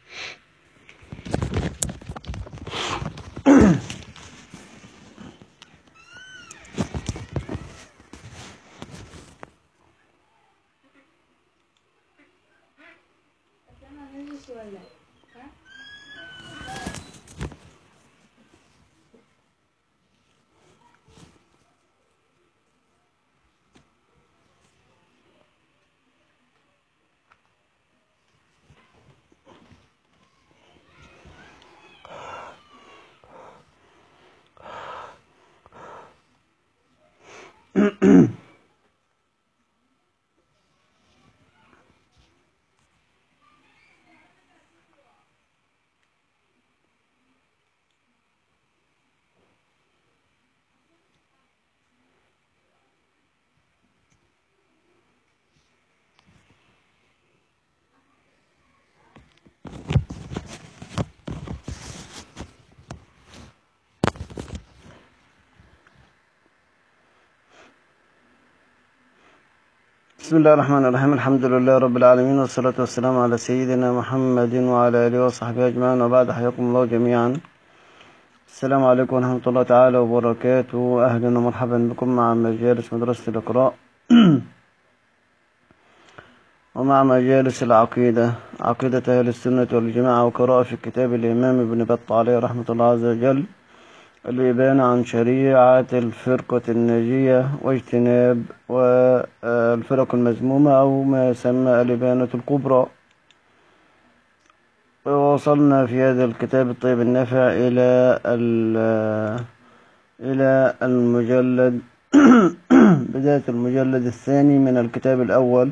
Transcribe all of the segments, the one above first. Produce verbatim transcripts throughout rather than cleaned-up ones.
بسم الله الرحمن الرحيم. الحمد لله رب العالمين، والصلاة والسلام على سيدنا محمد وعلى آله وصحبه أجمعين، وبعد. حياكم الله جميعا. السلام عليكم ورحمة الله تعالى وبركاته. أهلا ومرحبا بكم مع مجالس مدرسة الإقراء ومع مجالس العقيدة، عقيدة أهل السنة والجماعة، وقراءة في كتاب الإمام ابن بطة عليه رحمة الله عز وجل، الإبانة عن شريعة الفرقة الناجية واجتناب والفرق المذمومة، أو ما يسمى الإبانة الكبرى. وصلنا في هذا الكتاب الطيب النافع إلى إلى المجلد بداية المجلد الثاني من الكتاب الأول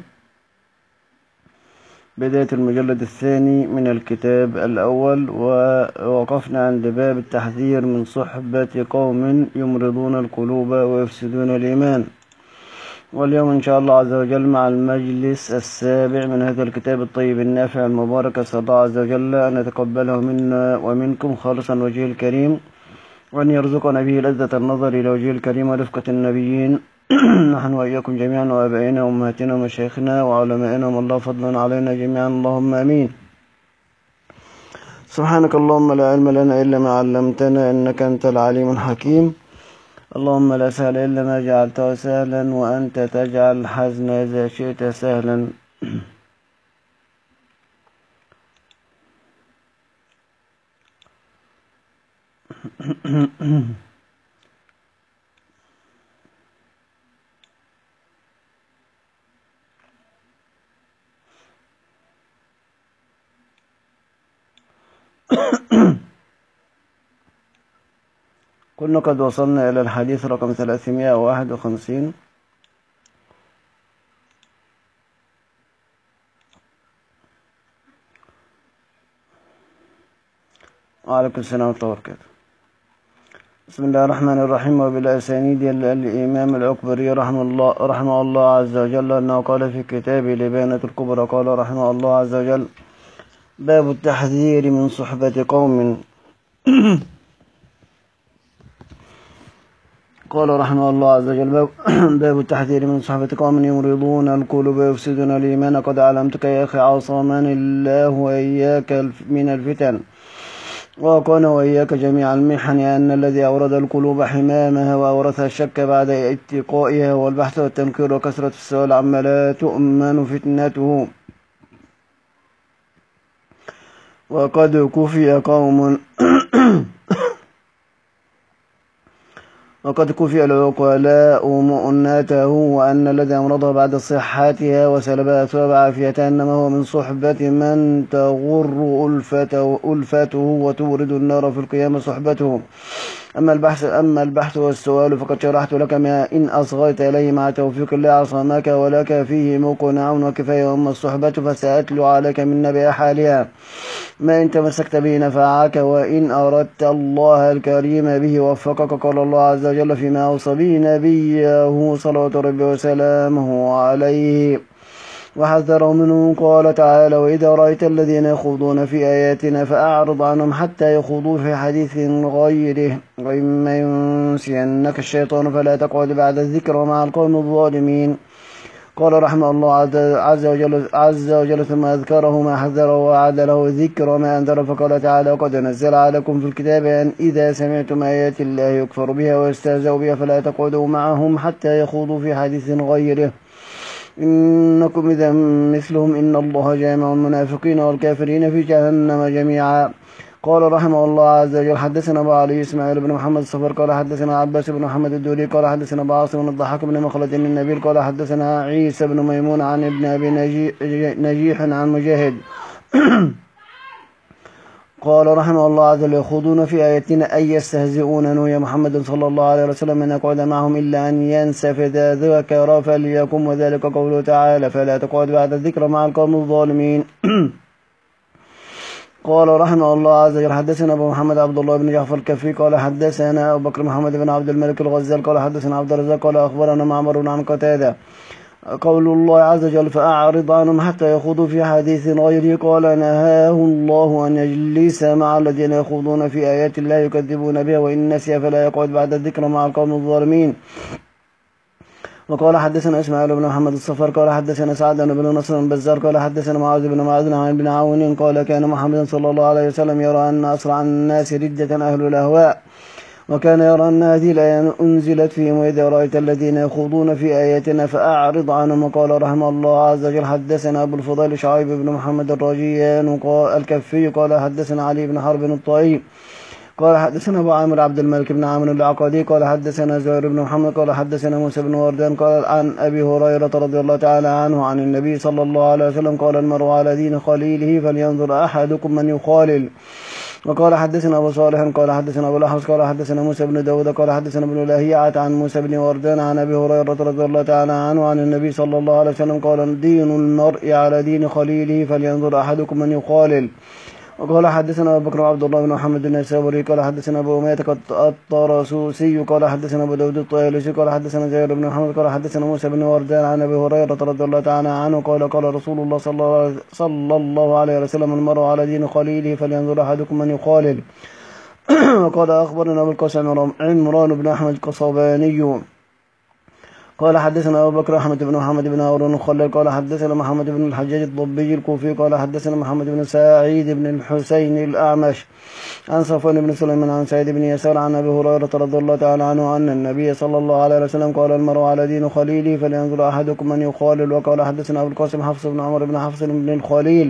بداية المجلد الثاني من الكتاب الأول ووقفنا عند باب التحذير من صحبة قوم يمرضون القلوب ويفسدون الإيمان. واليوم إن شاء الله عز وجل مع المجلس السابع من هذا الكتاب الطيب النافع المبارك، أسأل الله عز وجل أن يتقبله منا ومنكم خالصا وجهه الكريم، وأن يرزقنا به لذة النظر إلى وجهه الكريم ورفقة النبيين نحن وإياكم جميعا، وآبائنا وأمهاتنا ومشايخنا وعلمائنا والله فضلا علينا جميعا، اللهم آمين. سبحانك اللهم لا علم لنا إلا ما علمتنا، إنك أنت العليم الحكيم. اللهم لا سهل إلا ما جعلته سهلا، وأنت تجعل الحزن إذا شئت سهلا. كنا قد وصلنا إلى الحديث رقم ثلاثمائة وواحد وخمسين. وعليكم السلام ورحمة الله وبركاته. بسم الله الرحمن الرحيم. وبالأسانيد الإمام الأكبري رحمه الله رحمه الله عز وجل أنه قال في كتابه الإبانة الكبرى، قال رحمه الله عز وجل: باب التحذير من صحبة قوم قال رحمه الله عز وجل: باب التحذير من صحبة قوم يمرضون القلوب ويفسدون الإيمان. قد علمتك يا أخي عصمني الله وإياك من الفتن، وكان وإياك جميع المحن، أن الذي أورد القلوب حمامها وأورثها الشك بعد اتقائها والبحث والتنكير وكثرة السؤال عما لا تؤمن فتنته. وقد كفي قوم وقد كفي العقلاء مؤنته، وأن الذي أمرضها بعد صحتها وسلبها أسباب عافيتها إنما هو من صحبة من تغر ألفته, ألفته وتورد النار في القيامة صحبته. أما البحث أما البحث والسؤال فقد شرحت لك ما إن أصغيت إليه مع توفيق الله عصمك، ولك فيه مقنع وكفاية. أما الصحبة فسأتلو عليك من نبأ حالها ما إن تمسكت به نفعك، وإن أردت الله الكريم به وفقك. قال الله عز وجل فيما أوصى به نبيه صلوات ربي وسلامه عليه وحذره منه، قال تعالى: وإذا رأيت الذين يخوضون في آياتنا فأعرض عنهم حتى يخوضوا في حديث غيره، وإما ينسينك الشيطان فلا تقعد بعد الذكر مع القوم الظالمين. قال رحمه الله عز وجل, عز وجل ثم أذكره ما حذره وأعد له ذكر ما أنذر، فقال تعالى: وقد نزل عليكم في الكتاب أن إذا سمعتم آيات الله يكفر بها ويستهزأ بها فلا تقعدوا معهم حتى يخوضوا في حديث غيره إنكم إذا مثلهم إن الله جامع المنافقين والكافرين في جهنم جميعا. قال رحمه الله عز وجل: حدثنا أبو علي إسماعيل بن محمد الصفر قال حدثنا عباس بن محمد الدوري قال حدثنا أبو عاصم بن الضحاك بن مخلد النبيل قال حدثنا عيسى بن ميمون عن ابن أبي نجيح عن مجاهد قال رحمه الله عز وجل: يخوضون في آياتنا أي يستهزئون نوي محمد صلى الله عليه وسلم أن يقعد معهم إلا أن ينسف إذا ذكر فليكن، وذلك قوله تعالى: فلا تقعد بعد الذكر مع القوم الظالمين. قال رحمه الله عز وجل: حدثنا أبو محمد عبد الله بن جعفر الكفي قال حدثنا أبو بكر محمد بن عبد الملك الغزال قال حدثنا عبد الرزاق قال أخبرنا معمر عن قتادة قول الله عز وجل: فأعرض عنهم حتى يخوضوا في حديث غيره. قال: نهاه الله أن يجلس مع الذين يخوضون في آيات الله يكذبون بها، وإن نسي فلا يقعد بعد الذكر مع القوم الظالمين. وقال حدثنا إسماعيل بن محمد الصفر قال حدثنا سعد بن نصر البزار قال حدثنا معاذ بن معاذ عن بن عون قال: كان محمد صلى الله عليه وسلم يرى أن أسرع الناس ردة أهل الأهواء، وكان يرى أن هذه الآية أنزلت فيهم: وإذا رأيت الذين يخوضون في آياتنا فأعرض عنهم. وقال رحمه الله عز وجل: حدثنا أبو الفضيل شعيب بن محمد الرجيان الكفي قال حدثنا علي بن حرب الطائي قال حدثنا أبو عامر عبد الملك بن عامر العقدي قال حدثنا زهير بن محمد قال حدثنا موسى بن وردان قال عن أبي هريرة رضي الله تعالى عنه عن النبي صلى الله عليه وسلم قال: المرء على دين خليله فلينظر أحدكم من يخالل. وقال حدثنا أبو صالح قال حدثنا أبو الأحوص قال حدثنا موسى بن داود قال حدثنا ابن لهيعة عن موسى بن وردان عن أبي هريرة رضي الله تعالى عنه عن النبي صلى الله عليه وسلم قال: دين المرء على دين خليله فلينظر أحدكم من يخالل. وقال حدثنا أبو بكر عبد الله بن محمد النسابوري قال حدثنا أبو أمية الطرسوسي قال حدثنا أبو داود الطيالسي قال حدثنا زهير بن محمد قال حدثنا موسى بن وردان عن أبي هريرة رضي الله تعالى عنه قال: قال رسول الله صلى الله عليه وسلم: المرء على دين خليله فلينظر أحدكم من يخالل. وقال أخبرنا أبو القاسم عمران بن أحمد القصباني قال حدثنا أبو بكر أحمد بن محمد بن هارون الخلال قال حدثنا محمد بن الحجاج الضبي الكوفي قال حدثنا محمد بن سعيد بن الحسين الأعمش عن صفوان بن سليمان عن سعيد بن يسار عن أبي هريرة رضي الله تعالى عنه أن النبي صلى الله عليه وسلم قال: المرء على دين خليله فلينظر أحدكم من يخالل. وقال حدثنا أبو القاسم حفص بن عمر بن حفص بن الخليل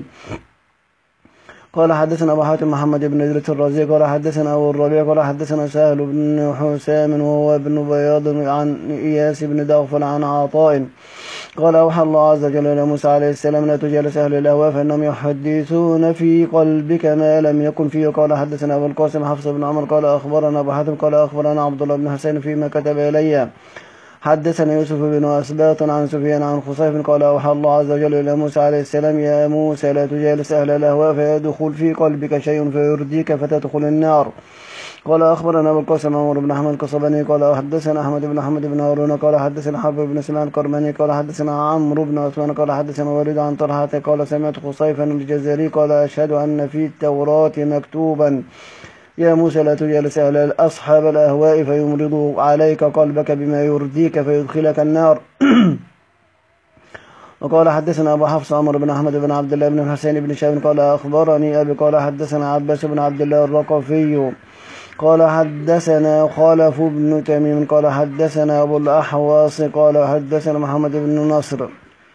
قال حدثنا أبو حاتم محمد بن إدريس الرازي قال حدثنا أبو الربيع قال حدثنا سهل بن حسام وهو ابن بياض عن إياس بن دغفل عن عطاء قال: أوحى الله عز وجل إلى موسى عليه السلام: لا تجالس أهل الأهواء فإنهم يحدثون في قلبك ما لم يكن فيه. قال حدثنا أبو القاسم حفص بن عمر قال أخبرنا أبو حاتم قال أخبرنا عبد الله بن حسين فيما كتب إلي. حدثنا يوسف بن أسباط عن سفيان عن خصيف قال: أوحى الله عز وجل إلى موسى عليه السلام: يا موسى لا تجالس أهل الأهواء فيدخل في قلبك شيء فيرديك فتدخل النار. قال أخبرنا أبو القاسم عمر بن أحمد القصباني قال حدثنا أحمد بن أحمد بن هارون قال حدثنا حرب بن سلمان الكرماني قال حدثنا عمرو بن عثمان قال حدثنا وليد عن طلحة قال: سمعت خصيفا الجزري قال: أشهد أن في التوراة مكتوبا: يا موسى لا تجالس أهل أصحاب الأهواء فيمرضوا عليك قلبك بما يرديك فيدخلك النار. وقال حدثنا أبو حفص عمر بن أحمد بن عبد الله بن الحسين بن شاب قال أخبرني أبي قال حدثنا عباس بن عبد الله الرقفي قال حدثنا خالف بن تميم قال حدثنا أبو الأحواص قال حدثنا محمد بن نصر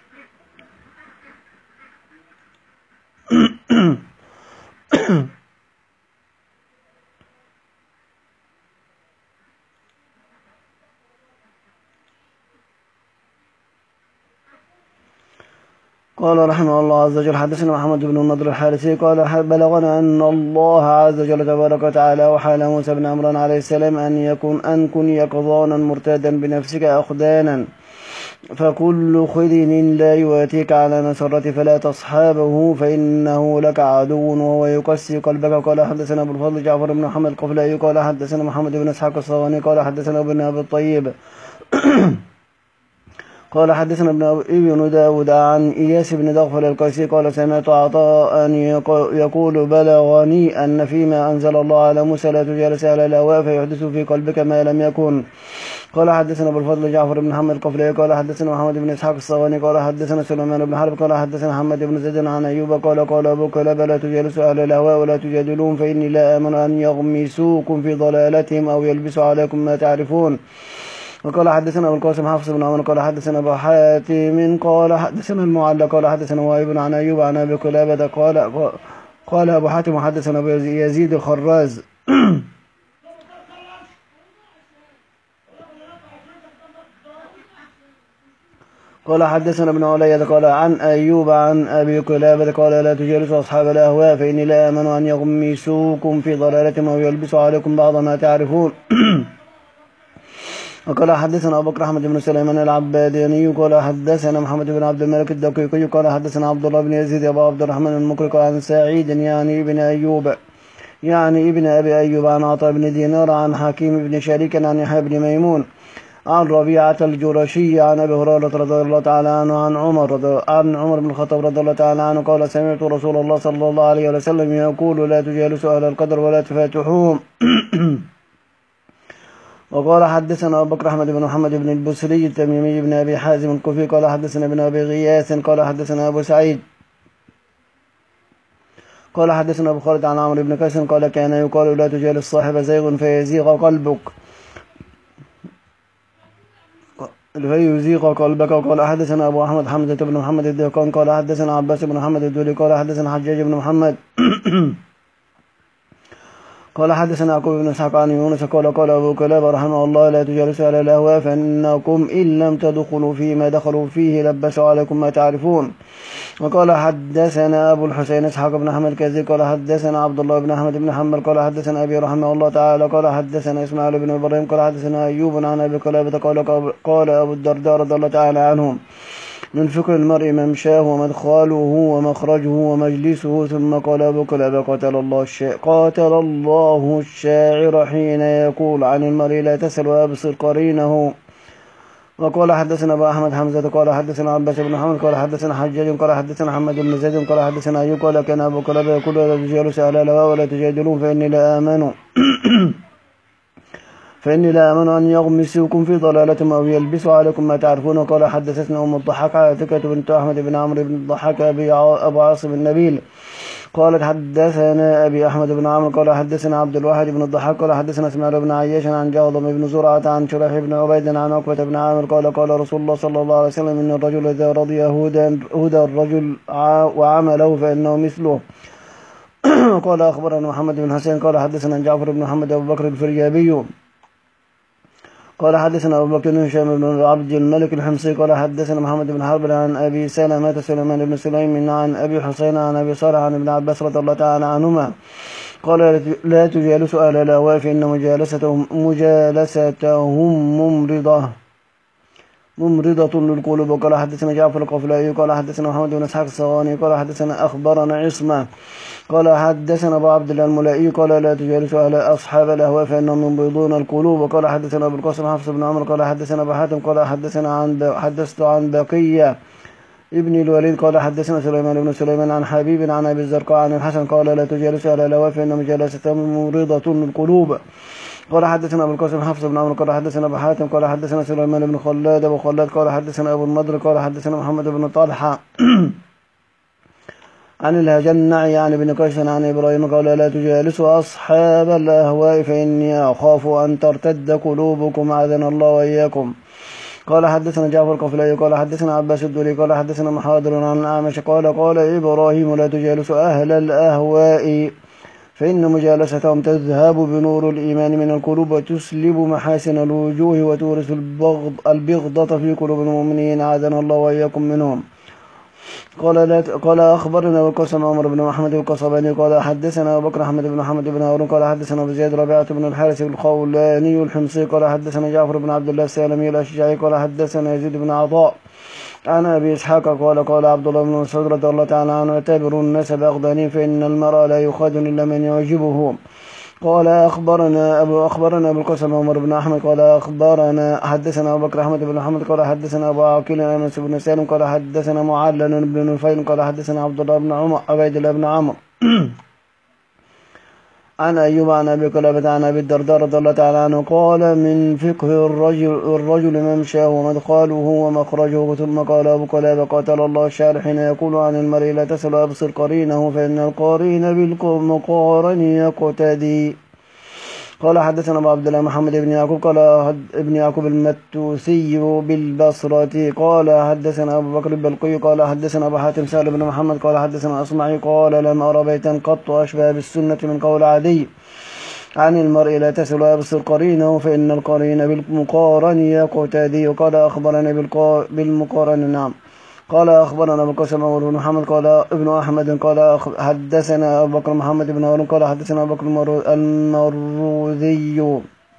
قال رحمه الله عز وجل: حدثنا محمد بن النضر الحارثي قال: بلغنا أن الله عز وجل تبارك وتعالى وحال موسى بن عمران عليه السلام أن يكون أن كن يقظانا مرتادا بنفسك أخدانا، فكل خدن لا يواتيك على نصرة فلا تصحابه فإنه لك عدو وهو يقسي قلبك. قال حدثنا أبو الفضل جعفر بن محمد القفلي قال حدثنا محمد بن إسحاق الصواني قال حدثنا ابن أبي الطيب قال حدثنا ابن ابن داود عن إياس بن دغفل القيسي قال سمعت عطاء يقول بلغني أن فيما أنزل الله على موسى لا تجالس على الهواء فيحدث في قلبك ما لم يكن. قال حدثنا ابو الفضل جعفر بن محمد القفلي قال حدثنا محمد بن اسحاق الصواني قال حدثنا سليمان بن حرب قال حدثنا محمد بن زيد عن ايوب قال قال ابو كلاب لا تجالسوا على الهواء ولا تجادلون فاني لا امن ان يغمسوكم في ضلالتهم او يلبسوا عليكم ما تعرفون. وقال حدثنا ابو القاسم حفص بن عمر قال حدثنا ابو حاتم قال حدثنا المعلى قال حدثنا وائل عن ايوب عن ابي كلابه قال قال ابو حاتم حدثنا ابو يزيد الخراز قال حدثنا ابن علية قال عن أيوب عن أبي كلابة قال لا تجالسوا أصحاب الأهواء فإني لا آمن أن يغمسوكم في ضلالتهم أو يلبسوا عليكم بعض ما تعرفون. وقال حدثنا أبو بكر أحمد بن سليمان العباداني قال حدثنا محمد بن عبد الملك الدقيقي قال حدثنا عبد الله بن يزيد أبو عبد الرحمن المقري عن سعيد يعني ابن أيوب يعني ابن أبي أيوب عن عطاء بن دينار عن حكيم بن شريك عن يحيى بن ميمون عن ربيعة الجرشي عن أبي هريرة رضي الله تعالى عنه عن عمر رضي عن عمر بن الخطاب رضي الله تعالى عنه قال سمعت رسول الله صلى الله عليه وسلم يقول لا تجالسوا أهل القدر ولا تفاتحوهم. وقال حدثنا أبو بكر أحمد بن محمد بن البصري التميمي بن أبي حازم الكوفي قال حدثنا ابن أبي غياث قال حدثنا أبو سعيد قال حدثنا أبو خالد عن عمرو بن قيس قال كان يقال لا تجالس صاحب زيغ فيزيغ قلبك فيزيغ قلبك. وقال حدثنا أبو أحمد حمزة بن محمد الدهقان قال حدثنا عباس بن محمد الدولي قال حدثنا حجاج بن محمد قال حدثنا يعقوب بن اسحاق عن يونس قال قال ابو كلاب رحمه الله لا تجالسوا على الاهواء فانكم ان لم تدخلوا فيما دخلوا فيه لبسوا عليكم ما تعرفون. وقال حدثنا ابو الحسين اسحاق بن احمد كذي قال حدثنا عبد الله بن احمد بن حنبل قال حدثنا ابي رحمه الله تعالى قال حدثنا اسماعيل بن ابراهيم قال حدثنا ايوب عن ابي كلابه قال قال ابو الدرداء رضي الله تعالى عنهم من فكر المرء ممشاه ومدخاله ومخرجه ومجلسه. ثم قال أبو كلابة قاتل الله الشاعر قاتل الله الشاعر حين يقول عن المرء لا تسل وأبصر قرينه. وقال حدثنا أبو أحمد حمزة قال حدثنا عباس بن محمد قال حدثنا حجاج قال حدثنا محمد بن زيد قال حدثنا أيوب قال كان أبو كلابة يقول لا تجالس على الهوى ولا تجادلون فإني لا آمن فإني لا آمن أن يغمسوكم في ضلالة أو يلبسوا عليكم ما تعرفون. وقال حدثتنا أم الضحاك عاتكة بنت أحمد بن عمرو بن الضحاك أبو عاصم النبيل قالت حدثنا أبي أحمد بن عمرو قال حدثنا عبد الواحد بن الضحاك قال حدثنا اسماعيل بن عياش عن جاضم بن زرعة عن شريح بن عبيد عن عقبة بن عامر قال قال رسول الله صلى الله عليه وسلم إن الرجل إذا رضي هدى هدى الرجل وعمله فإنه مثله. قال أخبرنا محمد بن حسين قال حدثنا جعفر بن محمد أبو بكر الفريابي قال حدثنا أبو بكر بن هشام بن عبد الملك الحمصي قال حدثنا محمد بن حرب عن أبي سلمة سليمان بن سليم عن أبي حسين عن أبي صالح عن ابن عباس رضي الله تعالى عنهما قال لا تجالسوا أهل الأهواء فإن مجالستهم مجالستهم ممرضة ممرضة للقلوب. وقال حدثنا جعفر القفلائي قال حدثنا محمد بن اسحاق الصواني قال حدثنا أخبرنا عصمة قال حدثنا أبو عبد الله الملائي قال لا تجالسوا أهل أصحاب الأهواء فإنهم ينبضون القلوب. وقال حدثنا أبو القاسم حفص بن عمر قال حدثنا أبو حاتم قال حدثنا عن حدثت عن بقية ابن الوليد قال حدثنا سليمان بن سليمان عن حبيب عن أبي الزرقاء عن الحسن قال لا تجالسوا أهل الأهواء فإن مجالستهم ممرضة للقلوب. قال حدثنا أبو القاسم حفص بن عمر قال حدثنا أبو حاتم قال حدثنا سليمان بن خلاد أبو خلاد قال حدثنا أبو النضر قال حدثنا محمد بن طلحة عن الهجنع يعني بن قيس عن إبراهيم قال لا تجالسوا أصحاب الأهواء فإني أخاف أن ترتد قلوبكم عاذنا الله وإياكم. قال حدثنا جعفر القفلي قال حدثنا عباس الدولي قال حدثنا محاضر عن الأعمش قال قال إبراهيم لا تجالسوا أهل الأهواء فإن مجالستهم تذهب بنور الإيمان من القلوب وتسلب محاسن الوجوه وتورث البغض البغضة في قلوب المؤمنين عاذنا الله وإياكم منهم. قال قال أخبرنا وقسم عمر بن محمد القصباني قال حدثنا أبو بكر أحمد بن محمد بن هارون قال حدثنا أبو زيد ربيعة بن الحارث الخولاني الحمصي قال حدثنا جعفر بن عبد الله السالمي الأشجعي قال حدثنا يزيد بن عطاء عن أبي إسحاق قال قال عبد الله بن مسعود رضي الله تعالى عنه اعتبروا الناس بأغضانهم فإن المرء لا يخاد إلا من يعجبه. قال أخبرنا أبو أخبرنا أبو القاسم عمر بن أحمد قال أخبرنا حدثنا أبو بكر أحمد بن محمد قال حدثنا أبو عقيل أنس بن سالم قال حدثنا معلل بن نفيل قال حدثنا عبد الله بن عمر عبيد الله بن عمر عن أيوب عن أبي قلابة عن أبي الدرداء رضي الله تعالى عنه قال من فقه الرجل, الرجل ممشاه ومدخاله ومخرجه. ثم قال أبو قلابة قاتل الله الشاعر حين يقول عن المرء لا تسل أبصر قرينه فإن القرين بالمقارن يقتدي. قال حدثنا أبو عبد الله محمد بن يعقوب قال ابن يعقوب المتوسي بالبصرة قال حدثنا أبو بكر البلقي قال حدثنا أبو حاتم سهل بن محمد قال حدثنا أصمعي قال لم أرى بيتا قط أشبه بالسنة من قول عدي عن المرء لا تسل أبصر قرينه فإن القرين بالمقارن يقتدي. قال أخبرني بالمقارن نعم. قال أخبرنا أبو القاسم بن محمد قال ابن أحمد قال حدثنا أبو بكر محمد بن هارون قال حدثنا أبو بكر المروذي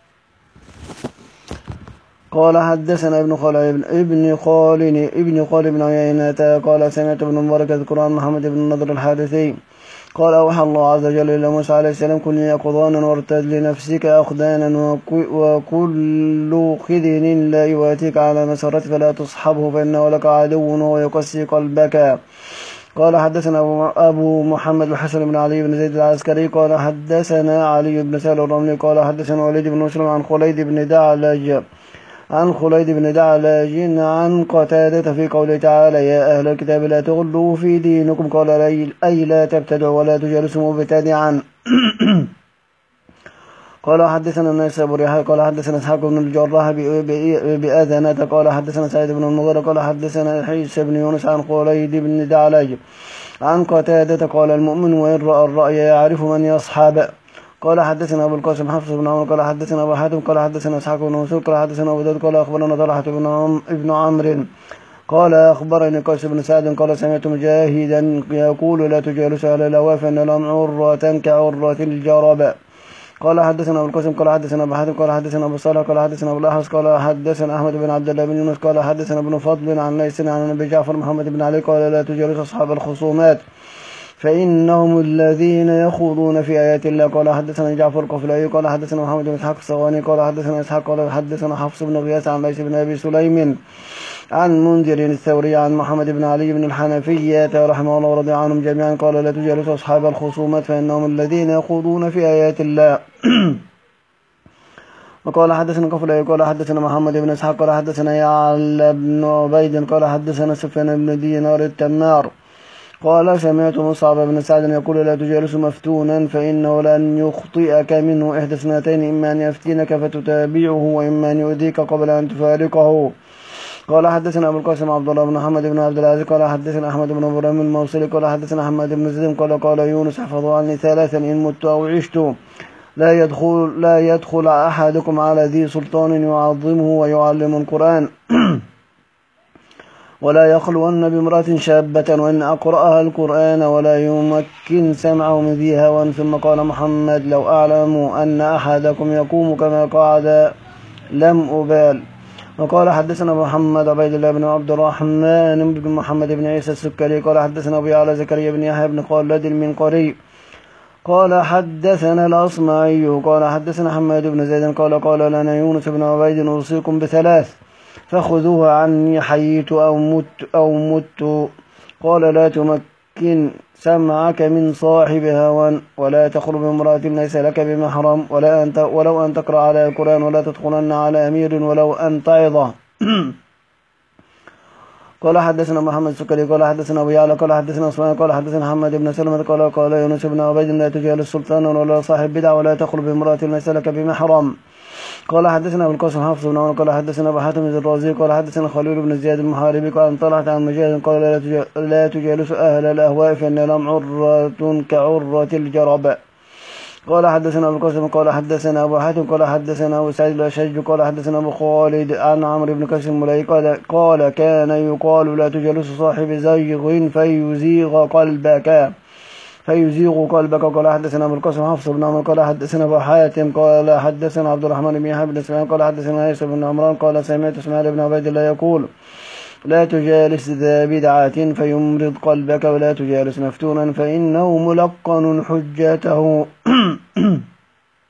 قال حدثنا ابن خالد ابن خالد ابن خالد بن عيينة قال سمعت ابن مبارك يذكر عن محمد بن النضر الحارثي قال أوحى الله عز وجل إلى موسى عليه السلام كن يقظانا وارتد لنفسك أخدانا وكل خذن لا يواتيك على مسارته فلا تصحبه فإنه لك عدو وهو يقسي قلبك. قال حدثنا أبو محمد الحسن بن علي بن زيد العسكري قال حدثنا علي بن سهل الرملي قال حدثنا وليد بن مسلم عن خليد بن دعلج عن خليد بن دعلج عن قتادة في قوله تعالى يا أهل الكتاب لا تغلوا في دينكم قال أي لا تبتدعوا ولا تجالسوا مبتدعا. قال حدثنا الناس أبو ريحة قال حدثنا إسحاق بن الجراح بأذنة قال حدثنا سعيد بن المغيرة قال حدثنا عيسى بن يونس عن خليد بن دعلج عن قتادة قال المؤمن وإن رأى الرأي يعرف من يصحب. قال حدثنا أبو القاسم حفص بن عمر قال حدثنا أبو حاتم قال حدثنا إسحاق بن منصور قال حدثنا أبو داود قال أخبرنا طلحة بن ابن عمرو قال أخبرني قيس بن سعد قال سمعت مجاهدا يقول لا تجالس أهل الهوى فإن لهم عرة كعرة الجرب. قال حدثنا أبو القاسم قال حدثنا أبو حاتم قال حدثنا أبو صالح قال حدثنا أبو الأحوص قال حدثنا أحمد بن عبد الله بن يونس قال حدثنا ابن فضل عن ليث عن أبي جعفر محمد بن علي قال لا تجالس أصحاب الخصومات فإنهم الذين يخوضون في آيات الله. قال حدثنا جعفر القفلي قال حدثنا محمد بن إسحاق الصواني قال حدثنا إسحاق قال حدثنا حفص بن غياث عن ليث بن أبي سليم عن منذر الثوري عن محمد بن علي بن الحنفية رحمه الله ورضي عنهم جميعا قال لا تجالس أصحاب الخصومات فإنهم الذين يخوضون في آيات الله. وقال حدثنا قفلي قال حدثنا محمد بن إسحاق قال حدثنا يعلى بن عبيد قال حدثنا سفيان بن دينار التمار قال سمعت مصعب بن سعد يقول لا تجالس مفتونا فإنه لن يخطئك منه إحدى اثنتين إما أن يفتنك فتتابعه وإما أن يؤذيك قبل أن تفارقه. قال حدثنا أبو القاسم عبد الله بن محمد بن عبد العزيز قال حدثنا أحمد بن إبراهيم الموصلي قال حدثنا حماد بن زيد قال قال يونس احفظوا عني ثلاثا إن مت أو عشت لا يدخل لا يدخل أحدكم على ذي سلطان يعظمه ويعلم القرآن ولا يخلون بامرأة شابة وإن أقرأها القرآن ولا يمكن سمعه من ذي هوى. ثم قال محمد لو أعلم أن أحدكم يقوم كما قعد لم أبال. وقال حدثنا محمد عبيد الله بن عبد الرحمن بن محمد بن عيسى السكري قال حدثنا أبي على زكريا بن يحيى بن خالد المنقري قال حدثنا الأصمعي قال حدثنا حماد بن زيد قال قال لنا يونس بن عبيد أوصيكم بثلاث فخذوها عني حييت أو مت أو مت. قال لا تمكن سمعك من صاحب هوى ولا تخرج بامرأة ليس لك بمحرم ولا أنت ولو أن تقرأ على القرآن ولا تدخلن على أمير ولو أن تعظه. قال حدثنا محمد السكري قال حدثنا أبو يعلى قال حدثنا عثمان قال حدثنا محمد بن سلمة قال قال يونس بن عبيد لا تجالس سلطانا ولا صاحب بدعة ولا تخرج بامرأة ليس لك بمحرم. قال حدثنا ابو القاسم حافظ بن عمر قال حدثنا ابو حاتم الرازي قال حدثنا خليل بن زياد المحاربي قال عن طلحة عن مجاهد قال لا تجالس اهل الاهواء فان لهم عرة كعرة الجرب. قال حدثنا ابو القاسم قال حدثنا ابو حاتم قال حدثنا ابو سعيد الاشج قال حدثنا ابو خالد عن عمرو بن كثير الملائي قال قال كان يقال لا تجالس صاحب زيغ فيزيغ قلبك فيزيغ قلبك. قال حدثنا ابو القاسم حفص بن عمر قال حدثنا ابو حاتم قال حدثنا عبد الرحمن بن يحيى بن سفيان قال حدثنا عيسى بن عمران قال سمعت اسماعيل بن عبيد الله يقول لا تجالس ذا بدعة فيمرض قلبك ولا تجالس مفتونا فإنه ملقن حجته.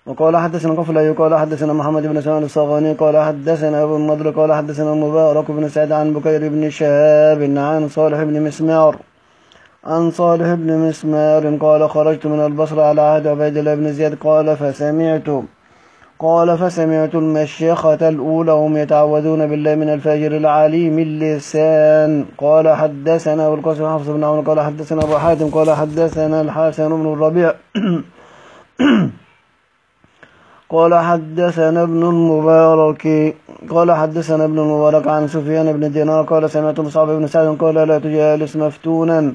وقال حدثنا قفلي قال حدثنا محمد بن سلمان الصغاني قال حدثنا أبو النضر قال حدثنا المبارك بن سعد عن بكير بن شهاب عن صالح بن مسمار عن صالح بن مسمار قال خرجت من البصرة على عهد عبيد الله بن زياد قال فسمعت قال فسمعت المشيخة الأولى هم يتعوذون بالله من الفاجر العليم اللسان. قال حدثنا أبو القاسم حفص بن عون قال حدثنا أبو حاتم قال حدثنا الحسن بن الربيع قال حدثنا ابن المبارك قال حدثنا ابن المبارك عن سفيان بن دينار قال سمعت مصعب بن سعد قال لا تجالس مفتونا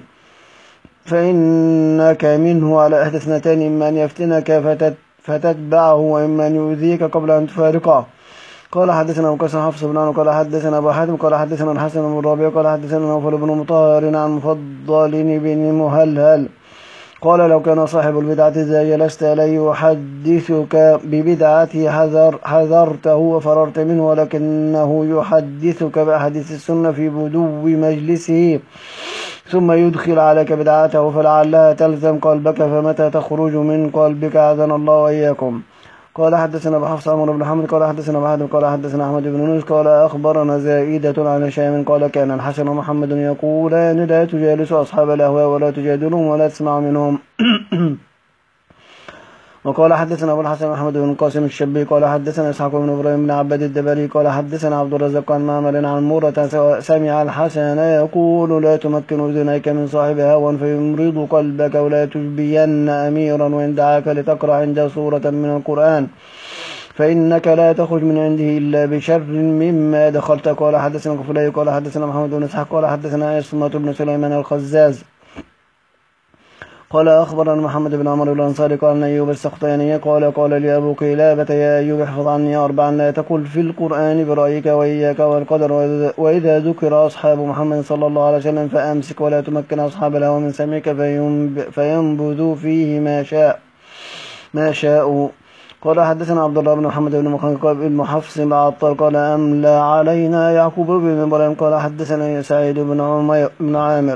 فإنك منه على إحدى اثنتين إما أن يفتنك فتت فتتبعه وإما أن يؤذيك قبل أن تفارقه. قال حدثنا أبو قاسم حفص بن عون قال حدثنا أبو حاتم قال حدثنا الحسن بن الربيع قال حدثنا نوفل بن مطهر عن مفضل بن مهلهل قال لو كان صاحب البدعة إذا جلست إليه يحدثك ببدعته حذر حذرته وفررت منه ولكنه يحدثك بأحاديث السنة في بدو مجلسه ثم يدخل عليك بدعته فلعلها تلزم قلبك فمتى تخرج من قلبك أعاذنا الله وإياكم. قال حدثنا أبو حفص عمرو بن حمد قال حدثنا أبو حاتم قال حدثنا أحمد بن يونس قال أخبرنا زائدة عن هشام قال كان الحسن ومحمد يقولان لا تجالس أصحاب الأهواء ولا تجادلهم ولا تسمع منهم. وقال حدثنا أبو الحسن محمد بن القاسم الشبي قال حدثنا إسحاق بن إبراهيم بن عباد الدبري قال حدثنا عبد الرزاق عن معمر عن مرة سمع الحسن يقول لا تمكن أذنيك من صاحب هوى فيمرض قلبك ولا تشبين أميرا وإن دعاك لتقرأ عنده سورة من القرآن فإنك لا تخرج من عنده إلا بشر مما دخلت. قال حدثنا قفلي قال حدثنا محمد بن إسحاق قال حدثنا عصمة بن سليمان الخزاز قال أخبرنا محمد بن عمر الأنصاري قال أن أيوب السختياني قال قال لي أبو قلابة يا أيوب احفظ عني أربعا لا تقل في القرآن برأيك وإياك والقدر وإذا ذكر أصحاب محمد صلى الله عليه وسلم فأمسك ولا تمكن أصحاب الهوى من سمعك فينبذوا فيه ما شاء ما شاءوا. قال حدثنا عبد الله بن محمد بن مخنق بن حفص العطار قال أملى علينا يعقوب بن إبراهيم قال حدثنا سعيد بن عامر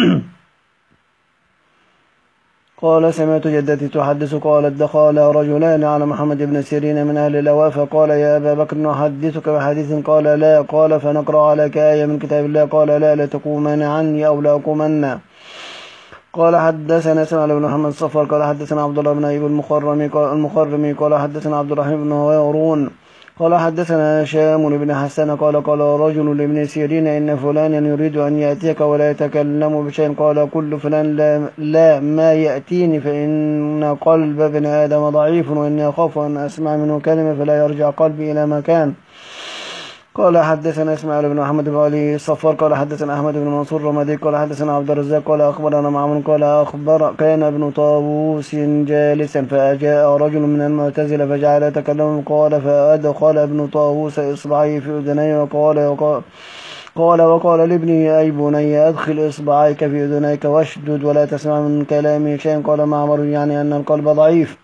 قال سمعت جدتي تحدث قالت دخل رجلان على محمد بن سيرين من أهل الهوى فقال يا أبا بكر نحدثك بحديث قال لا قال فنقرأ عليك آية من كتاب الله قال لا لا تقومن عني أو لا أقومن. قال حدثنا اسماعيل بن محمد صفر قال حدثنا عبد الله بن أيوب المخرمي المخرمي قال حدثنا عبد الرحيم بن هارون قال حدثنا هشام بن حسان قال قال رجل لابن سيرين إن فلانا يريد أن يأتيك ولا يتكلم بشيء قال كل فلان لا, لا ما يأتيني فإن قلب ابن آدم ضعيف وإني أخاف أن أسمع منه كلمة فلا يرجع قلبي إلى مكان. قال حدثنا اسماعيل بن محمد بن علي الصفار قال حدثنا أحمد بن منصور رمادي قال حدثنا عبد الرزاق قال أخبرنا معمر قال أخبر كان ابن طاووس جالسا فأجاء رجل من المعتزلة فجعل يتكلم قال فأدخل ابن طاووس إصبعيه في أذنيه وقال وقال قال وقال لابنه أي بني أدخل إصبعيك في أذنيك واشدد ولا تسمع من كلامي شيئا. قال معمر يعني أن القلب ضعيف.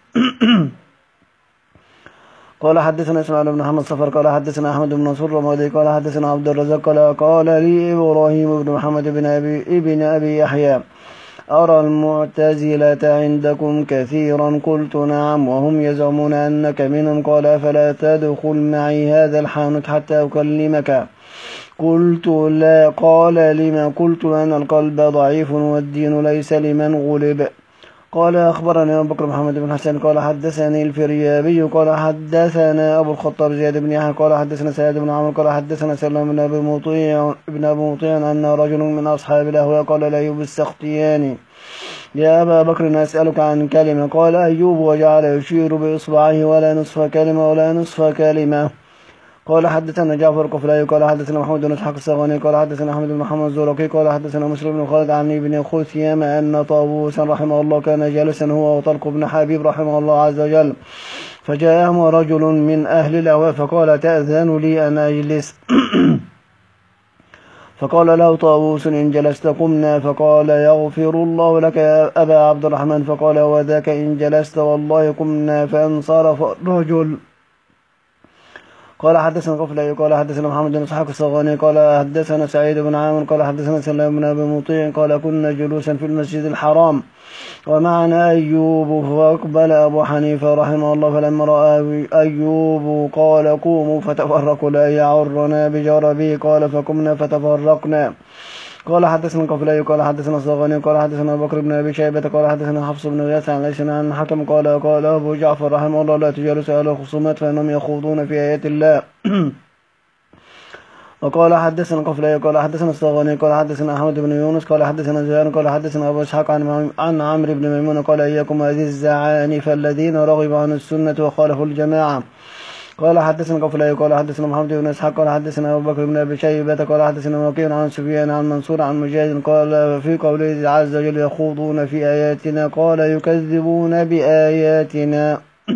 قال حدثنا اسماعيل بن محمد صفر قال حدثنا أحمد بن منصور رمادي قال حدثنا عبد الرزاق قال قال لي إبراهيم بن محمد بن أبي ابن أبي يحيى أرى المعتزلة عندكم كثيرا قلت نعم وهم يزعمون أنك منهم قال فلا تدخل معي هذا الحانوت حتى أكلمك قلت لا قال لما قلت أن القلب ضعيف والدين ليس لمن غلب. قال أخبرنا أبو بكر محمد بن حسن قال حدثني الفريابي قال حدثنا أبو الخطاب زياد بن يحيى قال حدثنا سيد بن عمرو قال حدثنا سلام بن أبي مطيع ابن أبي مطيع أن رجل من أصحاب الأهواء قال لأيوب السختياني يا أبا بكر أسألك عن كلمة قال أيوب وجعل يشير بإصبعه ولا نصف كلمة ولا نصف كلمة. قال حدثنا جعفر القفلي قال حدثنا محمود بن اسحاق الصغاني قال حدثنا احمد بن محمد الزرقي قال حدثنا مسلم بن خالد عن ابن خثيم ان طاووسا رحمه الله كان جالسا هو وطلق بن حبيب رحمه الله عز وجل فجاءهم رجل من اهل الهوى فقال تأذن لي ان اجلس فقال له طاووس إن جلست قمنا فقال يغفر الله لك يا أبا عبد الرحمن فقال وذاك إن جلست والله قمنا فانصرف الرجل. قال حدثنا قفلي قال حدثنا محمد بن اسحاق الصغاني قال حدثنا سعيد بن عامر قال حدثنا سليم بن ابي مطيع قال كنا جلوسا في المسجد الحرام ومعنا أيوب فأقبل أبو حنيفة رحمه الله فلما رأى أيوب قال قوموا فتفرقوا لا يعرنا بجربه قال فقمنا فتفرقنا. قال حدثنا قفلي قال حدثنا الصغاني قال حدثنا بكر بن أبي شيبة قال حدثنا حفص بن غياث عن ليس عن حكم قال قال أبو جعفر رحمه الله لا تجالسوا أهل الخصومات فإنهم يخوضون في آيات الله. وقال حدثنا قفلي قال حدثنا الصغاني قال حدثنا أحمد بن يونس قال حدثنا زهير قال حدثنا أبو إسحاق عن عن عمرو بن ميمون قال إياكم هذه الزعانف الذين رغبوا عن السنة وخالفوا الجماعة. قال حدثنا قفلي قال حدثنا محمد بن إسحاق قال حدثنا أبو بكر بن أبي شيبة قال حدثنا وكيع عن سفيان عن منصور عن مجاهد قال في قوله عز وجل يخوضون في آياتنا قال يكذبون بآياتنا.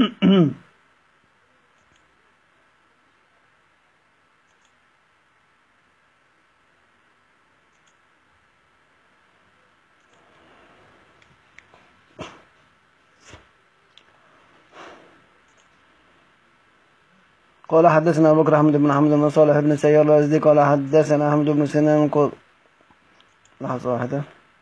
قال حدثنا أبو بكر أحمد بن حمد بن صالح بن سيار الأزدي قال حدثنا أحمد بن سنان قال لحظة واحدة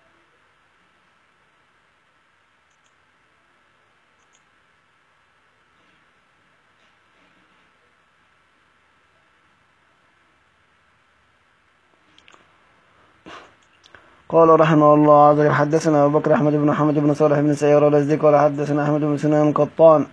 قال رحمه الله عز وجل حدثنا أبو بكر أحمد بن حمد بن صالح بن سيار الأزدي قال حدثنا أحمد بن سنان قطان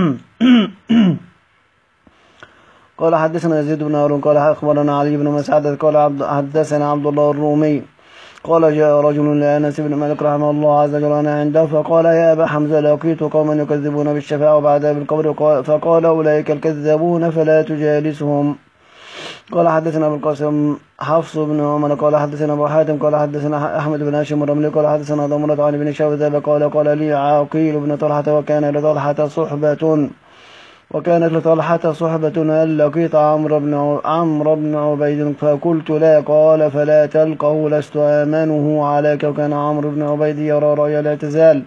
قال حدثنا يزيد بن هارون قال أخبرنا علي بن مسعد قال عبد حدثنا عبد الله الرومي قال جاء رجل لأنس بن مالك رحمه الله عز وجل أنا عنده فقال يا أبا حمزة لقيت قوما يكذبون بالشفاعة وبعدها بالقبر فقال أولئك الكذابون فلا تجالسهم. قال حدثنا أبو القاسم حفص بن عمر قال حدثنا أبو حاتم قال حدثنا أحمد بن هاشم الرملي قال حدثنا ضمرة عن بن شاذ قال قال لي عقيل بن طلحة وكان لطلحة صحبة وكانت لطلحة صحبة هل لقيت عمرو بن عمرو بن عبيد فقلت لا قال فلا تلقه لست آمنه عليك وكان عمرو بن عبيد يرى رأي الاعتزال.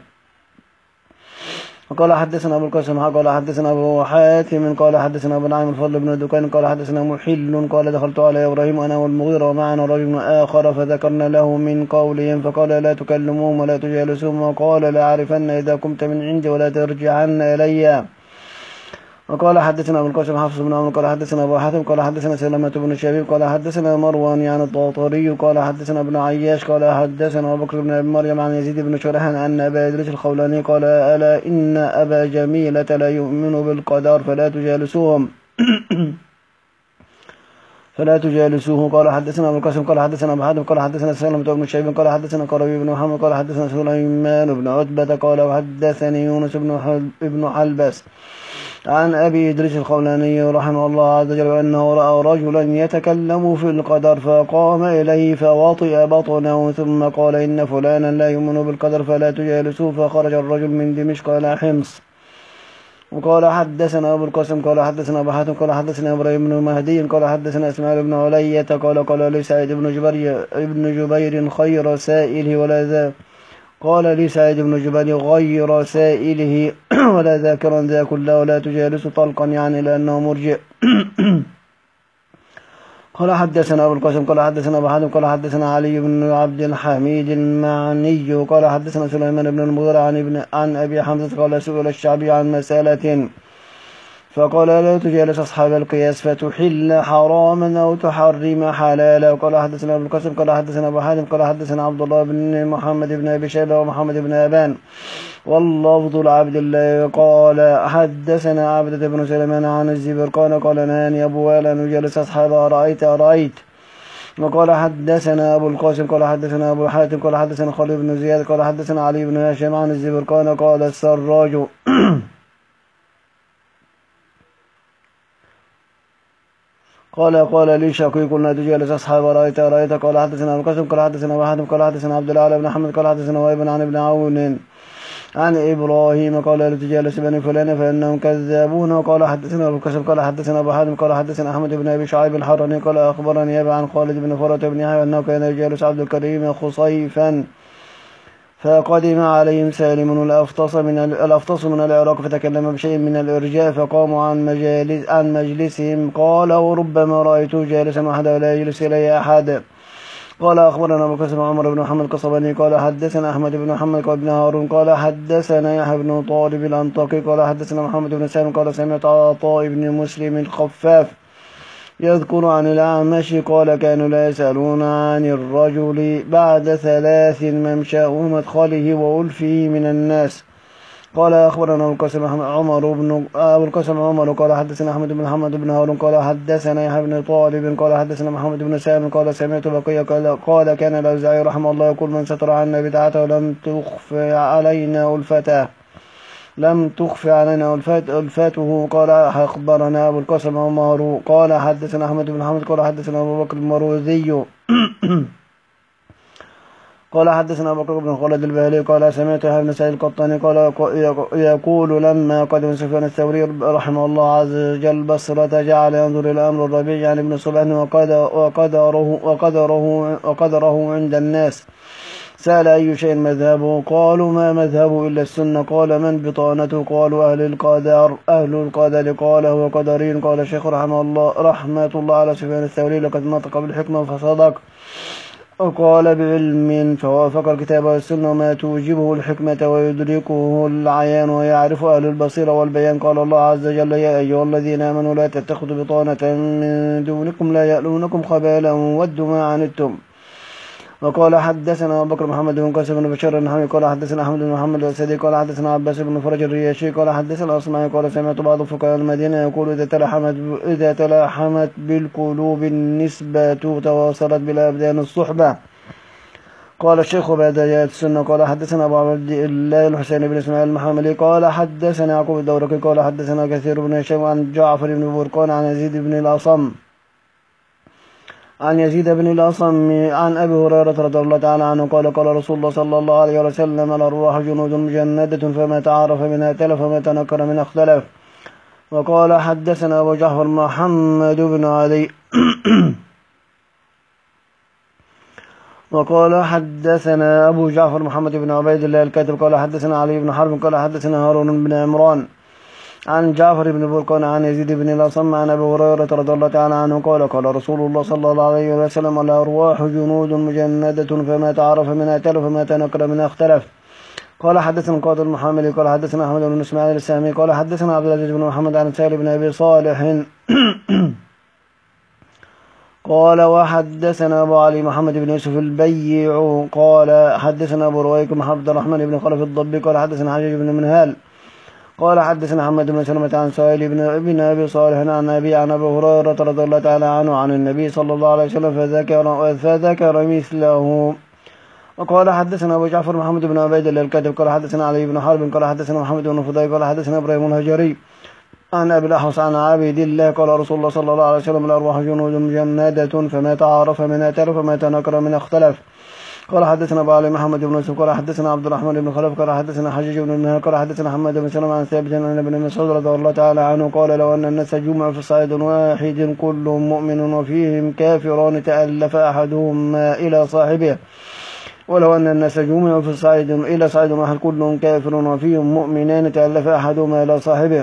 وقال حدثنا أبو القاسم قال حدثنا أبو حاتم قال حدثنا أبو نعيم الفضل بن دكان قال حدثنا محل قال دخلت على إبراهيم أنا والمغيرة ومعنا رجل آخر فذكرنا له من قولهم فقال لا تكلموهم ولا تجالسوهم وقال لا أعرفن إذا كنت من عندي ولا ترجعن إلي. وقال حدثنا أبو القاسم حفص بن عمرو قال حدثنا أبو حاتم قال حدثنا سلمة بن الشبيب قال حدثنا مروان يعني الطاطري قال حدثنا ابن عياش قال حدثنا أبو بكر بن أبي مريم عن يزيد بن شرحان أن أبا إدريس الخولاني قال ألا إن أبا جميلة لا يؤمن بالقدر فلا تجالسوهم فلا تجالسوه. قال حدثنا أبو القاسم قال حدثنا أبو حاتم قال حدثنا سلمة بن الشبيب قال حدثنا قربي بن محمد قال حدثنا سليمان بن عتبة قال وحدثني يونس بن حلبس عن أبي إدريس الخولاني رحمه الله عز وجل أنه رأى رجلا يتكلم في القدر فقام إليه فوطئ بطنه ثم قال إن فلانا لا يؤمن بالقدر فلا تجالسوه فخرج الرجل من دمشق إلى حمص. وقال حدثنا أبو القاسم قال حدثنا أبو حاتم قال حدثنا إبراهيم بن مهدي قال حدثنا إسماعيل بن علية قال قال لي سعيد بن جبير ابن جبير خير سائله ولا ذا قال لي سعيد بن جبير غير سائله ولا ذاكرا ذا كله ولا تجالس طلقا يعني لأنه مرجئ. قال حدثنا أبو القاسم قال حدثنا أبو حاتم قال حدثنا علي بن عبد الحميد المعني قال حدثنا سليمان بن المغيرة عن ابن عن أبي حمزة قال سئل الشعبي عن مسألة فقال لا تجالس أصحاب القياس فتحل حراما أو تحرم حلالا. وقال حدثنا أبو القاسم قال حدثنا أبو حاتم قال حدثنا عبد الله بن محمد بن أبي شيبة ومحمد بن أبان واللفظ لعبد الله قال حدثنا عبدة بن سليمان عن الزبرقان قال نهاني أبو وائل أن يجالس أصحاب أرأيت أرأيت. وقال حدثنا أبو القاسم قال حدثنا أبو حاتم قال حدثنا خالد بن زياد قال حدثنا علي بن هاشم عن الزبرقان قال السراج قال قال لي شقيق لا تجالس أصحاب رأيت رأيت قال حدثنا أبو القاسم قال حدثنا أبو حاتم قال حدثنا عبد الله بن حمد قال حدثنا وائل عن ابن عون عن إبراهيم قال لا تجالس بني فلان فإنهم كذابون. وقال حدثنا أبو القاسم قال حدثنا أبو حاتم قال حدثنا أحمد بن أبي شعيب الحراني قال أخبرني أبي عن خالد بن فرة بن يحيى أنه كان يجالس عبد الكريم خصيفا فقدم عليهم سالم الأفطس من الأفطس من العراق فتكلم بشيء من الإرجاء فقاموا عن مجالس عن مجلسهم. قال وربما رأيته جالسا وحده ولا يجلس إلي أحد. قال أخبرنا أبو قاسم عمر بن محمد القصباني قال حدثنا أحمد بن محمد بن هارون قال حدثنا يحيى بن طالب الأنطاكي قال حدثنا محمد بن سالم قال سمعت عطاء بن مسلم الخفاف يذكر عن الأعمش قال كانوا لا يسألون عن الرجل بعد ثلاث ممشاه مدخله وألفه من الناس. قال أخبرنا أبو القاسم عمر بن أبو القاسم عمر قال حدثنا أحمد بن محمد بن هارون قال حدثنا يحيى بن طالب قال حدثنا محمد بن سالم قال سمعت بقية قال, قال كان الأوزاعي رحمه الله يقول من ستر عنا بدعته لم تخفى علينا ألفته لم تخفى علينا ألفته. قال أخبرنا أبو القاسم عمر قال حدثنا أحمد بن محمد قال حدثنا أبو بكر المروذي قال حدثنا أبو بكر بن خالد البهلي قال سمعت يحيى بن سعيد القطاني قال يقول لما قدم سفيان الثوري رحمه الله عز وجل بصرة جعل ينظر إلى أمر الربيع عن ابن صبحان وقدره, وقدره, وقدره عند الناس. سأل أي شيء مذهبه؟ قالوا ما مذهبه إلا السنة. قال من بطانته؟ قالوا أهل القدر أهل القدر. قال هو قدرين. قال الشيخ رحمه الله رحمة الله على سفيان الثوري لقد نطق بالحكمة فصدق وقال بعلم فوافق الكتاب والسنة ما توجبه الحكمة ويدركه العيان ويعرف أهل البصيرة والبيان. قال الله عز وجل يا أيها الذين آمنوا لا تتخذوا بطانة من دونكم لا يألونكم خبالا ودوا ما عنتم. وقال حدثنا أبو بكر محمد بن قاسم بن بشار النحوي قال حدثنا أحمد بن محمد الأسدي قال حدثنا عباس بن فرج الرياشي قال حدثنا الأصمعي قال سمعت بعض فقهاء المدينة يقول إذا تلاحمت إذا تلاحمت بالقلوب النسبة تواصلت بالأبدان الصحبة. قال الشيخ بعد جاءت السنة قال حدثنا أبو عبد الله الحسين بن إسماعيل المحاملي قال حدثنا يعقوب الدورقي قال حدثنا كثير بن هشام عن جعفر بن برقان عن يزيد بن الأصم عن يزيد بن الأصم عن أبي هريرة رضي الله تعالى عنه قال قال رسول الله صلى الله عليه وسلم الأرواح جنود مجندة فما تعارف منها تلف وما تنكر من اختلف. وقال حدثنا أبو جعفر محمد بن علي وقال حدثنا أبو جعفر محمد بن عبيد الله الكاتب قال حدثنا علي بن حرب قال حدثنا هارون بن عمران عن جعفر بن برقان عن يزيد بن الأصم عن أبي هريرة رضي الله تعالى عنه قال قال رسول الله صلى الله عليه وسلم الأرواح جنود مجندة فما تعرف منها تلف وما تنكر منها اختلف. قال حدثنا القاضي المحاملي قال حدثنا أحمد بن إسماعيل السامي قال حدثنا عبد العزيز بن محمد عن سهل بن أبي صالح قال وحدثنا أبو علي محمد بن يوسف البيع قال حدثنا أبو رويك محمد الرحمن بن خلف الضبي قال حدثنا حجاج بن منهال قال حدثنا محمد بن سلمة عن سهيل بن ابن أبي صالح عن أبي عن أبي هريرة رضي الله تعالى عنه عن النبي صلى الله عليه وسلم فذكر فذكر مثله. وقال حدثنا أبو جعفر محمد بن عبيد الله الكاتب قال حدثنا علي بن حرب قال حدثنا محمد بن فضيل قال حدثنا إبراهيم الهجري عن أبي الأحوص عن عبيد الله قال رسول الله صلى الله عليه وسلم الأرواح جنود مجندة فما تعارف منها تلف وما تنكر من اختلف. قال حدثنا أبو علي محمد بن يوسف قال حدثنا عبد الرحمن بن خلف قال حدثنا حجاج بن منهال قال حدثنا محمد بن سلمة عن ثابت عن ابن مسعود رضي الله تعالى عنه قال لو أن الناس جمعوا في صعيد واحد كلهم مؤمن وفيهم كافران تألف أحدهما إلى صاحبه ولو أن الناس جمعوا في صعيد إلى صعيد واحد كلهم كافر وفيهم مؤمنان تألف أحدهما إلى صاحبه.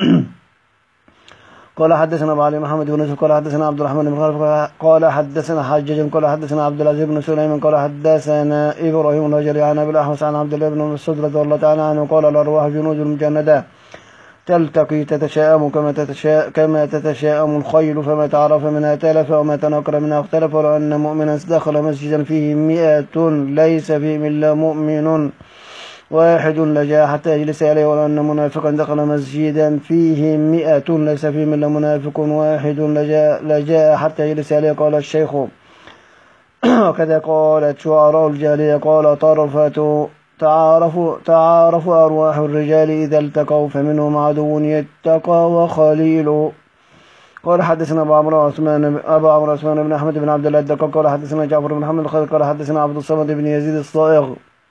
قال حدثنا أبو علي محمد بن يوسف قال حدثنا عبد الرحمن بن خلف قال حدثنا حجاج قال حدثنا عبد العزيز بن سليمان قال حدثنا إبراهيم الهجري عن أبي الأحوص عن عبد الله بن مسعود رضي الله تعالى عنه قال الأرواح جنود مجندة تلتقي تتشاءم كما تتشاء كما تتشاءم الخيل فما تعرف منها تلف وما تنكر منها اختلف. ولو أن مؤمنا دخل مسجدا فيه مئة ليس فيهم إلا مؤمن واحد لجاء حتى يجلس عليه. ولو أن منافقا دخل مسجدا فيه مئة ليس فيهم إلا منافق واحد لجاء, لجاء حتى يجلس عليه. قال الشيخ وكذا قالت شعراء الجاهلية قال طرفة تعارفوا تعارف أرواح الرجال إذا التقوا فمنهم عدو يتقى وخليل. قال حدثنا أبو عمرو عثمان أبو عمرو عثمان بن أحمد بن عبد الله الدقاق قال حدثنا جعفر بن محمد الخالد قال حدثنا عبد الصمد بن يزيد الصائغ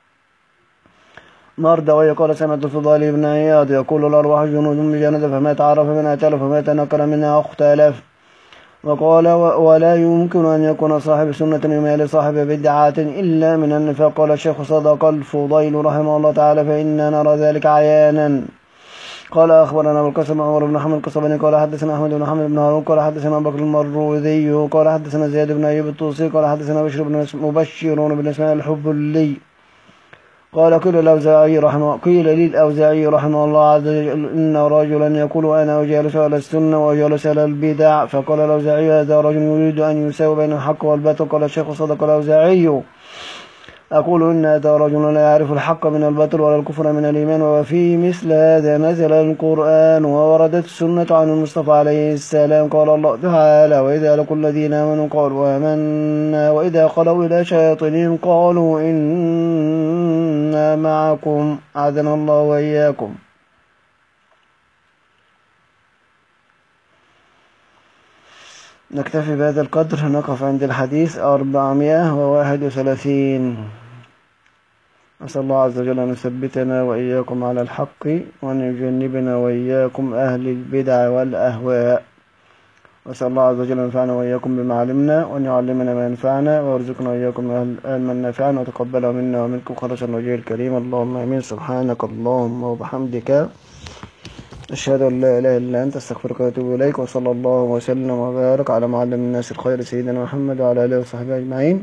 مردوي قال سمعت الفضالي بن عياض يقول الأرواح جنود مجندة فما تعرف منها تلف وما تنكر منها اختلف. وقال ولا يمكن أن يكون صاحب سنة يمال صاحب بدعة إلا من النفاق. قال الشيخ صدق الفضيل رحمه الله تعالى فإننا نرى ذلك عيانا. قال أخبرنا أبو القاسم عمر بن محمد القصباني قال حدثنا أحمد بن محمد بن هارون قال حدثنا أبو بكر المروذي قال حدثنا زياد بن أيوب الطوسي قال حدثنا بشر بن مبشر بن إسماعيل الحبلي قال قيل الأوزاعي رحمه قيل للأوزاعي رحمه الله عز وجل إن رجلا يقول أنا أجالس على السنة وأجالس على البدع. فقال الأوزاعي هذا رجل يريد أن يساوي بين الحق والباطل. قال الشيخ صدق الأوزاعي أقول إن هذا رجل لا يعرف الحق من الباطل ولا الكفر من الإيمان. وفي مثل هذا نزل القرآن ووردت السنة عن المصطفى عليه السلام. قال الله تعالى وإذا لقوا الذين آمنوا قالوا آمنا وإذا خلوا إلى شياطينهم قالوا إنا معكم أعاذنا الله وإياكم. نكتفي بهذا القدر. نقف عند الحديث أربعمائة وواحد وثلاثين. أسأل الله عز وجل أن يثبتنا وإياكم على الحق وأن يجنبنا وإياكم أهل البدع والأهواء. وأسأل الله عز وجل أن ينفعنا وإياكم بما علمنا وأن يعلمنا ما ينفعنا ويرزقنا وإياكم علما نافعا وتقبله منا ومنكم خالصا وجهه الكريم. اللهم آمين. سبحانك اللهم وبحمدك أشهد أن لا إله إلا أنت أستغفرك وأتوب إليك. وصلى الله وسلم وبارك على معلم الناس الخير سيدنا محمد وعلى آله وصحبه أجمعين.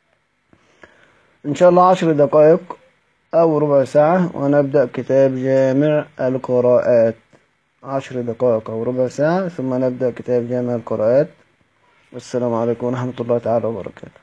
إن شاء الله عشر دقائق أو ربع ساعة ونبدأ كتاب جامع القراءات. عشر دقائق أو ربع ساعة ثم نبدأ كتاب جامع القراءات. والسلام عليكم ورحمة الله تعالى وبركاته.